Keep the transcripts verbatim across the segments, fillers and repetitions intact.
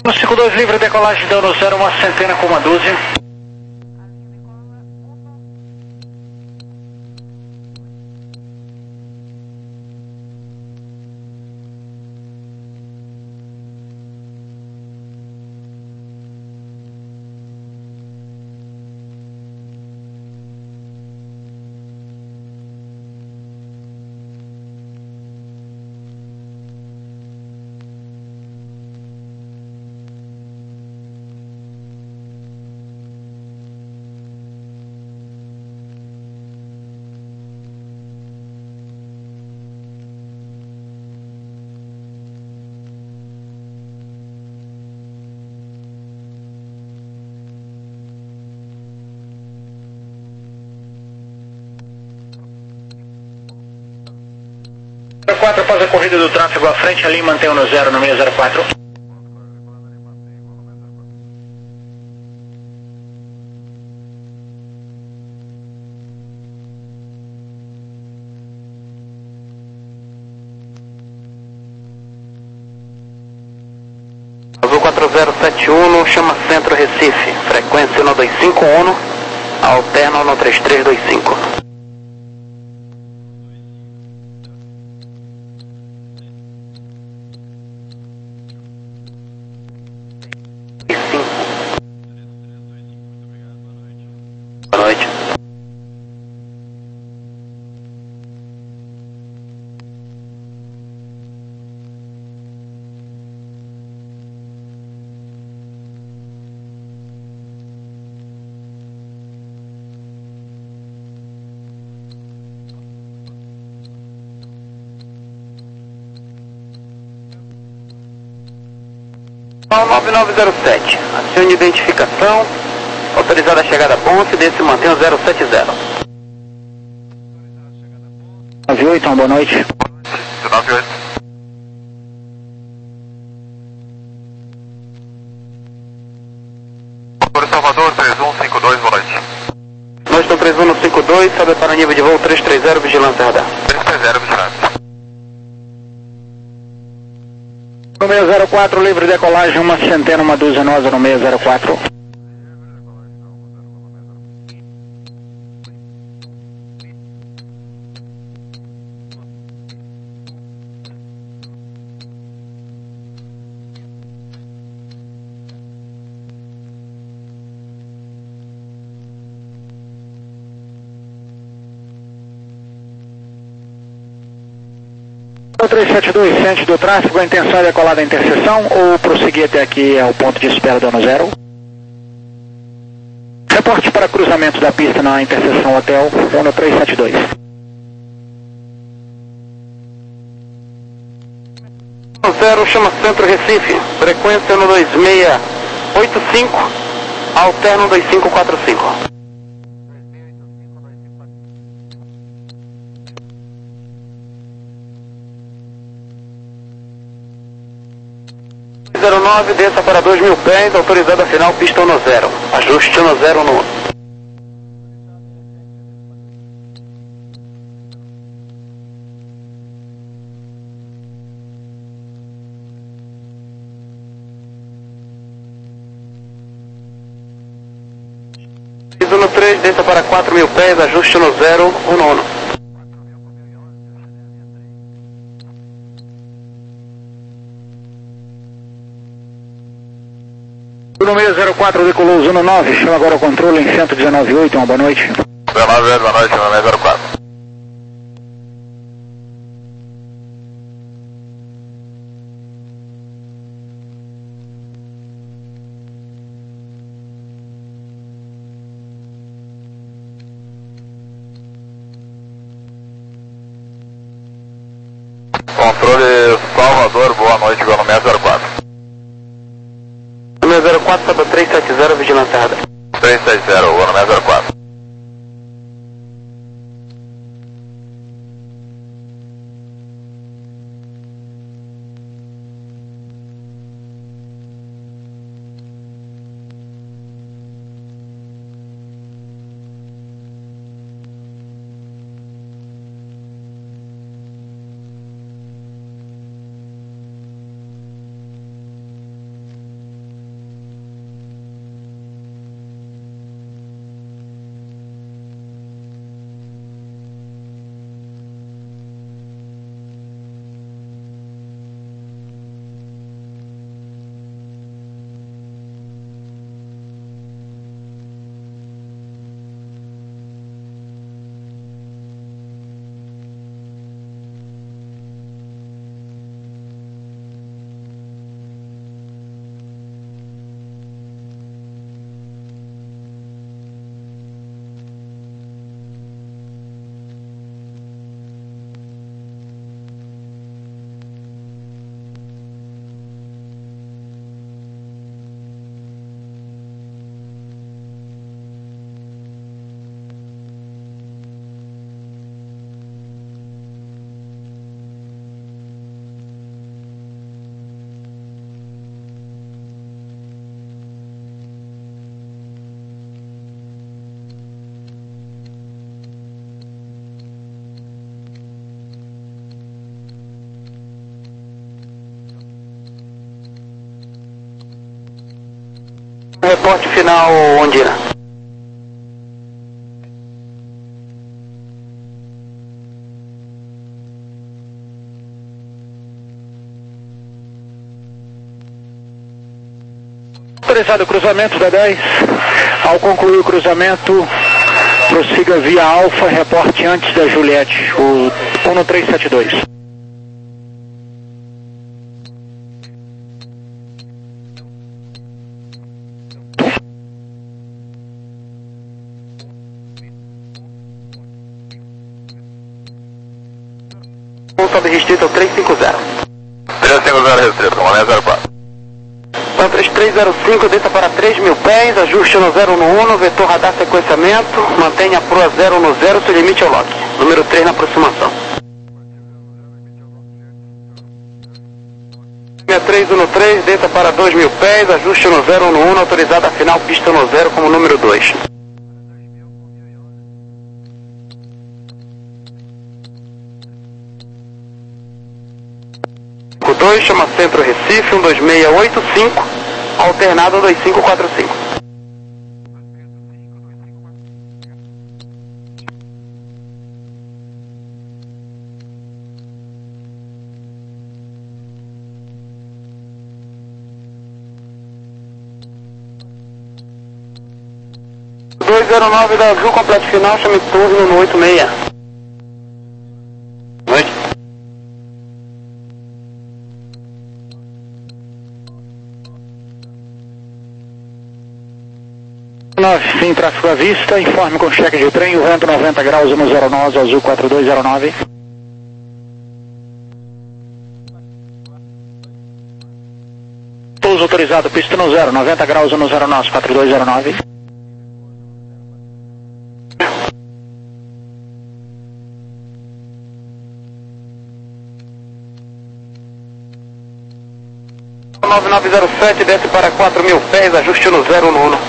No cinco dois livre, decolagem dando zero, uma centena com uma dúzia. quatro após a corrida do tráfego à frente, ali mantenha no zero no meio zero quatro. Azul quatro zero sete um, chama Centro Recife, frequência no dois cinco um, alterno no três três dois cinco. Boa noite. nove nove zero sete, acione identificação, autorizada a chegada a ponte, desse mantém o zero sete zero. nove oito, boa noite. nove oito. Por Salvador, três um cinco dois, boa noite. Nós estamos três um cinco dois, sobe para o nível de voo três três zero, vigilância radar. três três zero, vigilância. No meio zero quatro, livre decolagem, uma centena, uma dúzia nosa no meio zero quatro. três sete dois, ciente do tráfego, a intenção é decolar da interseção ou prosseguir até aqui ao ponto de espera dando zero? Reporte para cruzamento da pista na interseção hotel um no três sete dois. Zero, chama Centro Recife, frequência no dois seis oito cinco, alterno dois cinco quatro cinco. zero nove, desça para dois mil pés, autorizada final, pista no zero. Ajuste no zero no Piso no três, desça para quatro mil pés, ajuste no zero, um nono. No meio zero quatro, decolou o Zuno nove, chama agora o controle em cento e dezenove ponto oito, uma boa noite. dezenove oito, boa noite, no meio zero quatro. Controle Salvador, boa noite, igual no meio zero quatro. zero quatro, sobe três sete zero, vigilância radar. três sete zero, igual no meio zero quatro. Reporte final, Ondina. Autorizado o cruzamento da dez. Ao concluir o cruzamento, prossiga via Alfa, reporte antes da Juliette, o um no três sete dois. Sobe restrito ao três cinco zero. três cinco zero restrito, comandante zero quatro. Então três três zero cinco, desça para três mil pés, ajuste no zero no um, vetor radar sequenciamento, mantenha a proa zero no zero, seu limite ao lock. Número três na aproximação. sessenta e três um no três, desça para dois mil pés, ajuste no zero no um, autorizada a final, pista no zero como número dois. dois, chama Centro Recife, um dois seis oito cinco, alternado dois cinco quatro cinco. dois zero nove da Azul, completo final, chame turno no oito seis. Noite. nove, sim, tráfego à vista, informe com cheque de trem, o vento noventa graus no zero nove, Azul quatro dois zero nove. Pouso autorizado, pista no zero, noventa graus no zero nove, quatro dois zero nove. nove nove zero sete, desce para quatro mil pés, ajuste no zero no um.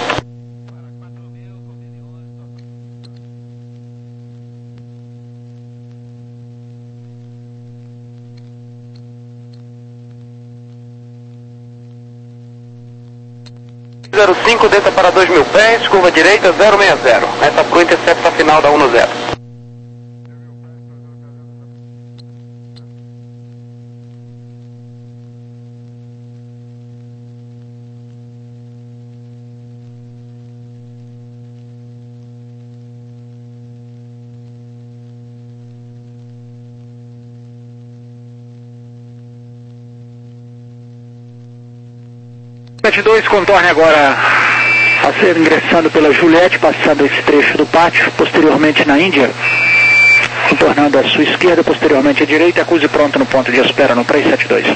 zero cinco, desça para dois mil pés, curva direita zero seis zero. Essa pro intercepta final da um no zero. sete dois, contorne agora a ser ingressando pela Juliette, passando esse trecho do pátio, posteriormente na Índia, contornando à sua esquerda, posteriormente à direita, acuse pronto no ponto de espera no três sete dois.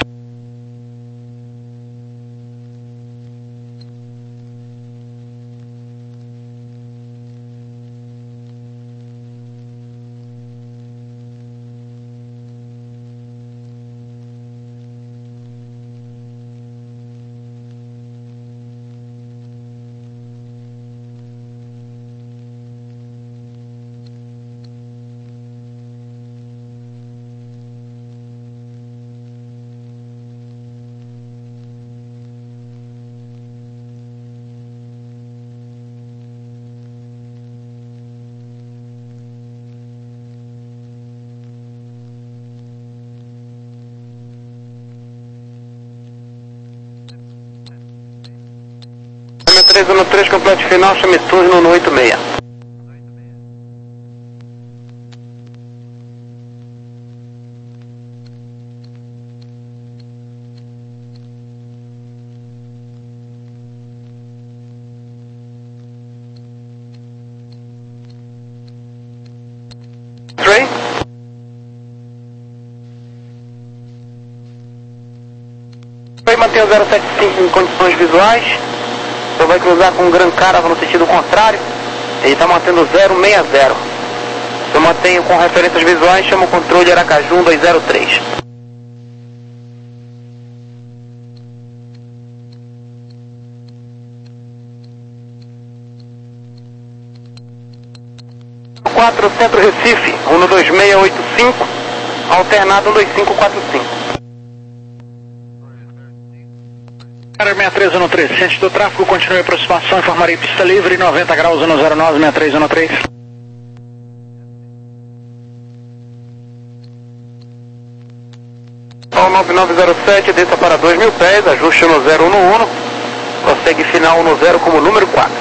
três um três, completo final, chame turno no oito seis. Três. Vai manter o zero sete cinco em condições visuais. Você vai cruzar com um Gran Caravan no sentido contrário. Ele está mantendo zero seis zero. Eu mantenho com referências visuais, chamo o controle Aracaju um dois zero três. quatro, Centro Recife, um dois seis oito cinco, alternado um dois cinco quatro cinco. sessenta e três um três, ciente do tráfego, continue a aproximação, informarei pista livre, noventa graus um zero nove, sessenta e três um três. nove nove zero sete, desça para dois mil pés, ajuste no zero um um, prossegue final no zero como número quatro.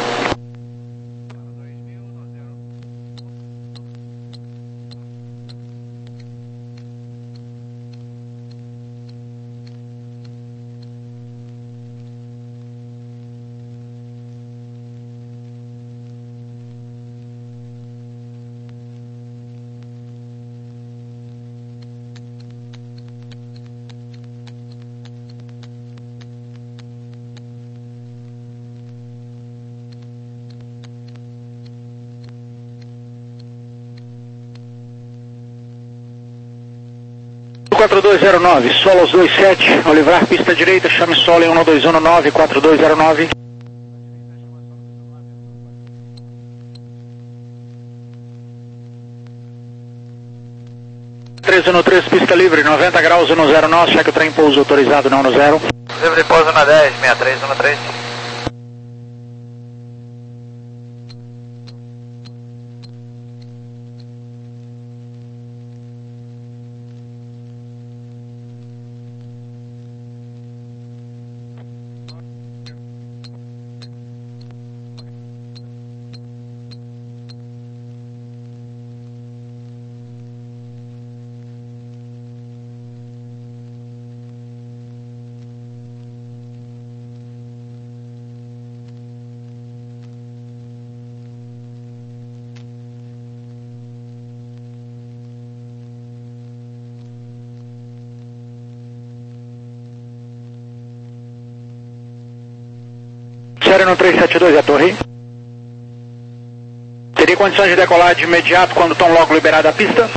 quatro dois zero nove, Solos dois sete, ao livrar pista direita, chame solo em um dois um nove, quatro dois zero nove. três um três, pista livre, noventa graus um zero nove, cheque o trem pouso autorizado não no zero. Livre de pouso na dez, sessenta e três um três. Sério no três sete dois, a torre. Teria condições de decolar de imediato quando tão logo liberada a pista?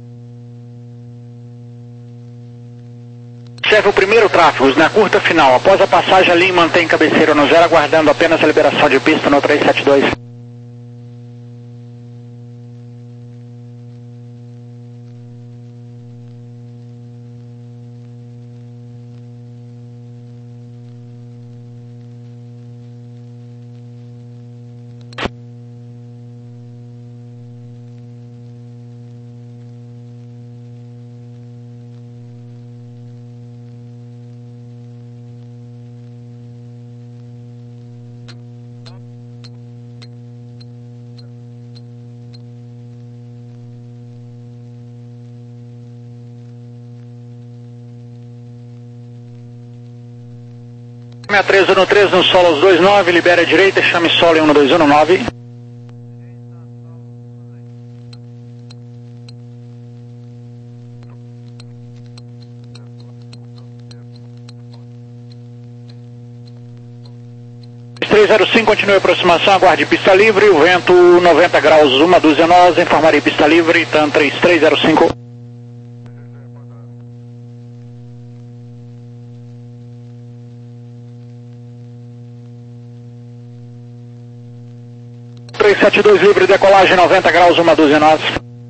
Observe o primeiro tráfego, na curta final. Após a passagem, a linha mantém cabeceira no zero, aguardando apenas a liberação de pista no três sete dois. sessenta e três um três no Solos dois nove, libera a direita, chame solo em um dois um nove. três zero cinco, continue a aproximação, aguarde pista livre, o vento noventa graus, uma dúzia nós, informarei pista livre, TAM três três zero cinco. três sete dois livre, decolagem noventa graus, uma dúzia nós.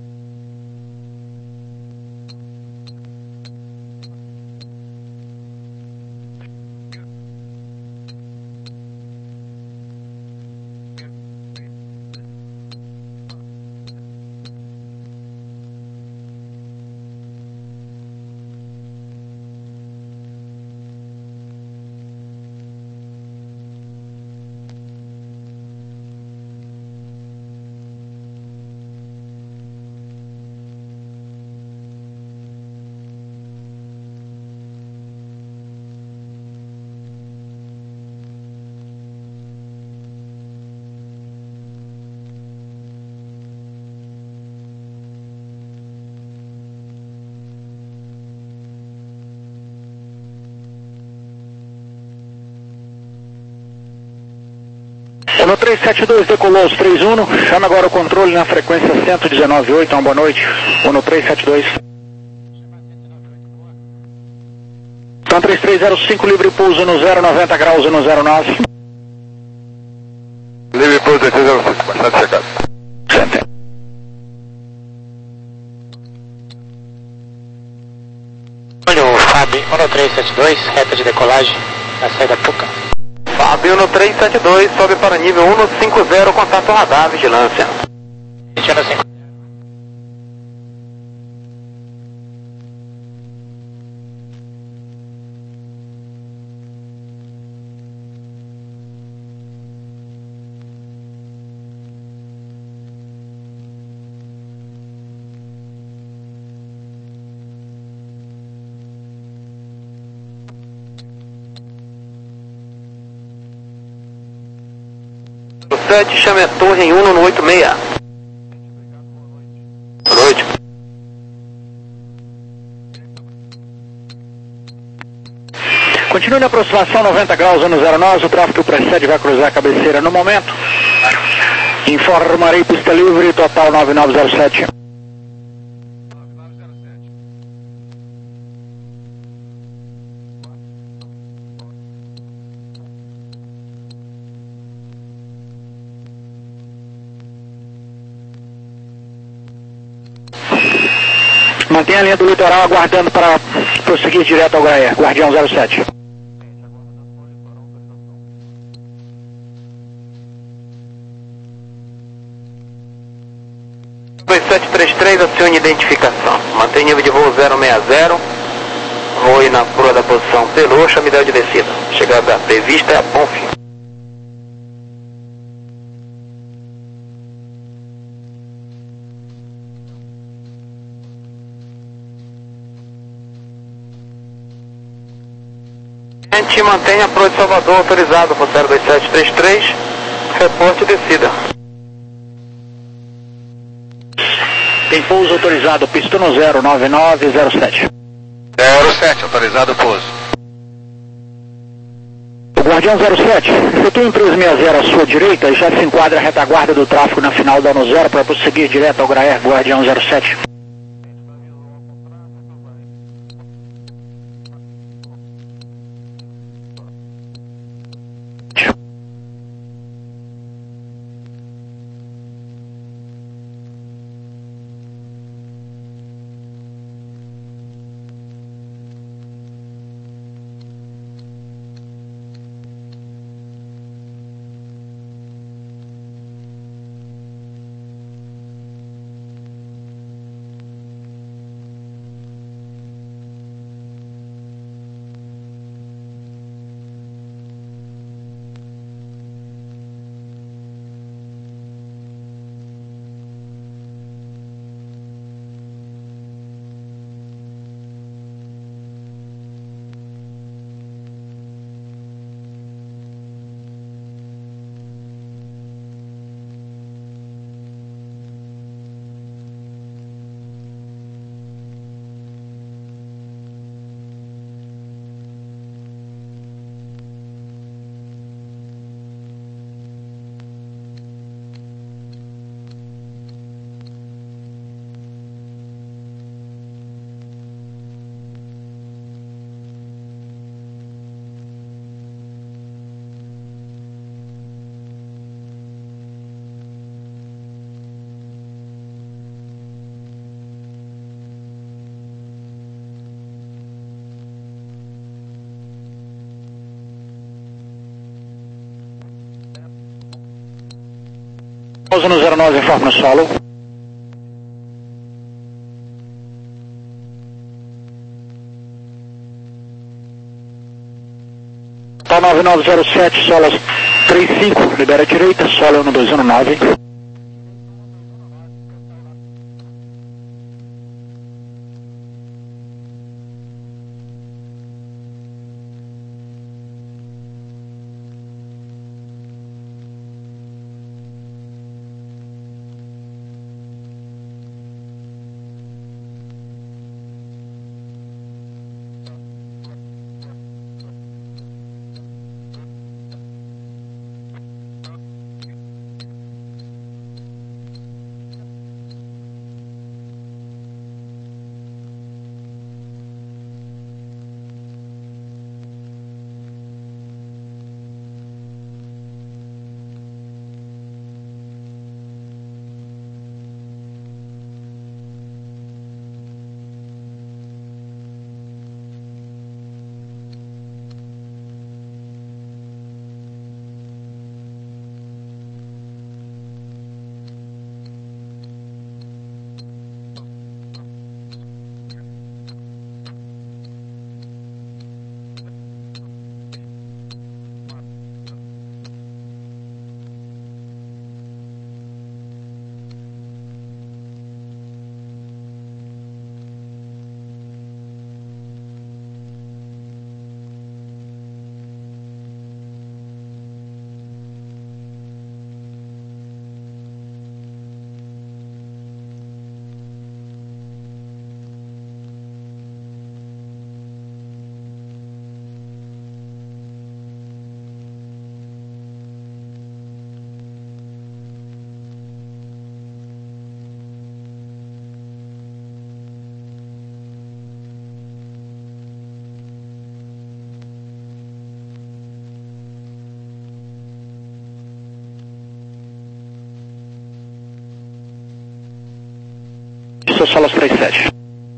No três sete dois decolou os três um, chama agora o controle na frequência cento e dezenove ponto oito, uma boa noite. No três sete dois. Então três três zero cinco, livre pouso no zero, noventa graus no zero nove. Livre pouso três zero cinco, bastante chegado. Sente. Olha o Fábio, um três sete dois, reta de decolagem. Na saída pouca. Fábio no três sete dois, sobe para nível cento e cinquenta, contato radar, vigilância. cento e cinquenta. sete, chame a torre em Uno no oito seis. Boa noite. Continue na aproximação noventa graus, ano zero nove, o tráfego precede vai cruzar a cabeceira no momento. Informarei pista livre, total nove nove zero sete. Mantenha a linha do litoral aguardando para prosseguir direto ao Gaia, Guardião zero sete. dois sete três três, acione identificação. Mantém nível de voo zero seis zero. Voe na proa da posição Pelô, chame ideal de descida. Chegada prevista é a Ponfe. Mantenha a proa de Salvador autorizado por zero dois sete três três, reporte descida. Tem pouso autorizado, pista no zero nove nove zero sete. zero sete, autorizado pouso. O Guardião zero sete, efetue em três seis zero à sua direita e já se enquadra a retaguarda do tráfego na final da ano zero para prosseguir direto ao Graer, Guardião zero sete. Pausa no zero nove, informa no solo. Tá nove nove zero sete, solo três cinco, libera a direita, solo um dois um nove. seu Solos trinta e sete.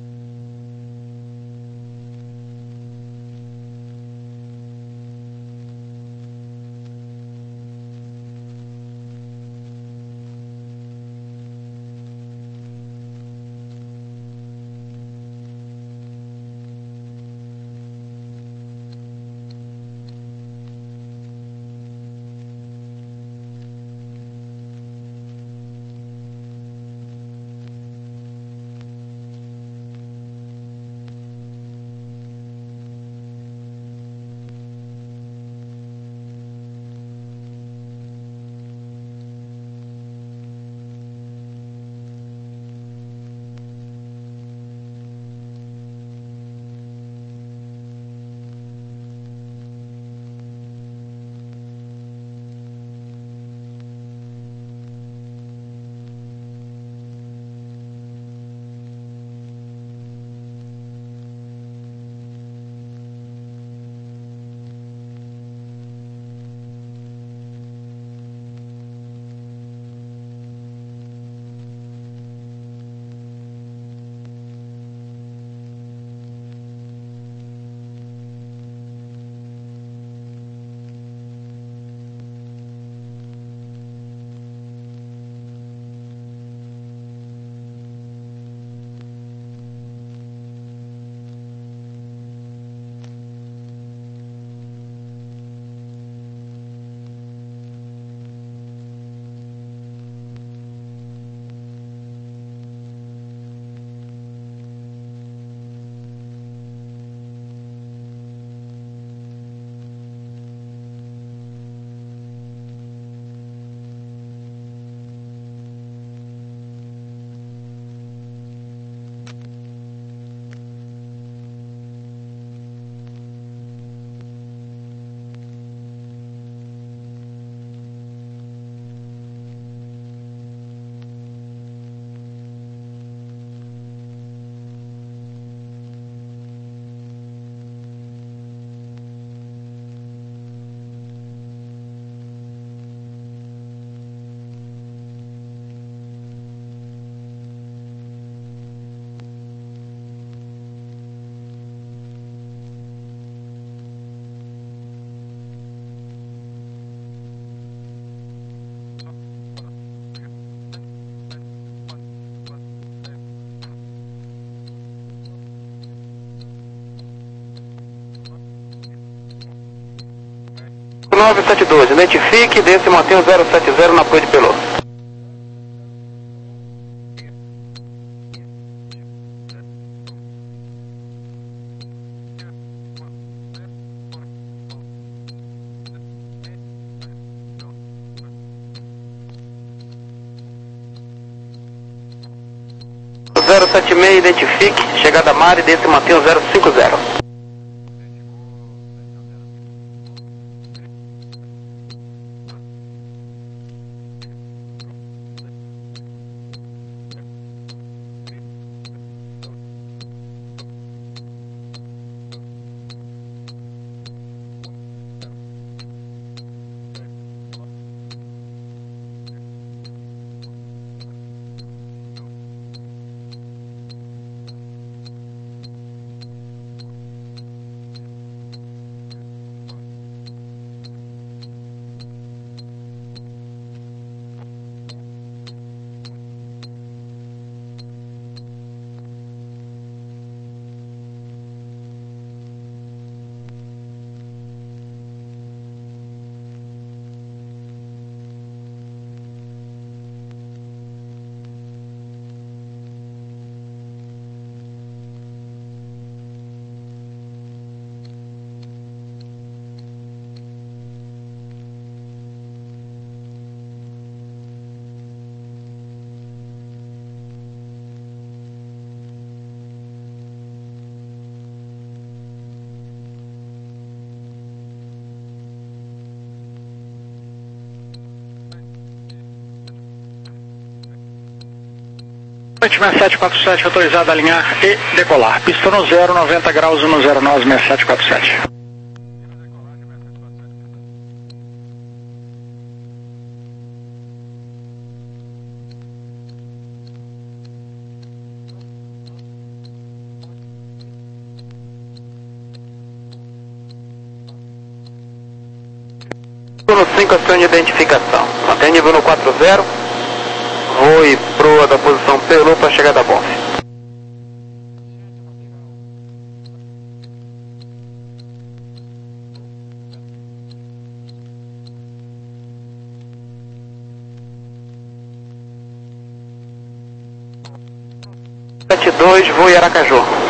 nove sete dois, identifique, desce e mantenha o zero sete zero na apoio de Pelô. zero sete seis, identifique, chegada a Mari, desce e mantenha o zero cinco zero. sete sete quatro sete, autorizado a alinhar e decolar. Pista no zero, noventa graus, um zero nove, seis sete quatro sete. No cinco, ação de identificação. Mantém nível no quatro zero. Voe proa da posição Pelu para chegada a Bonf. sete dois, voe Aracaju.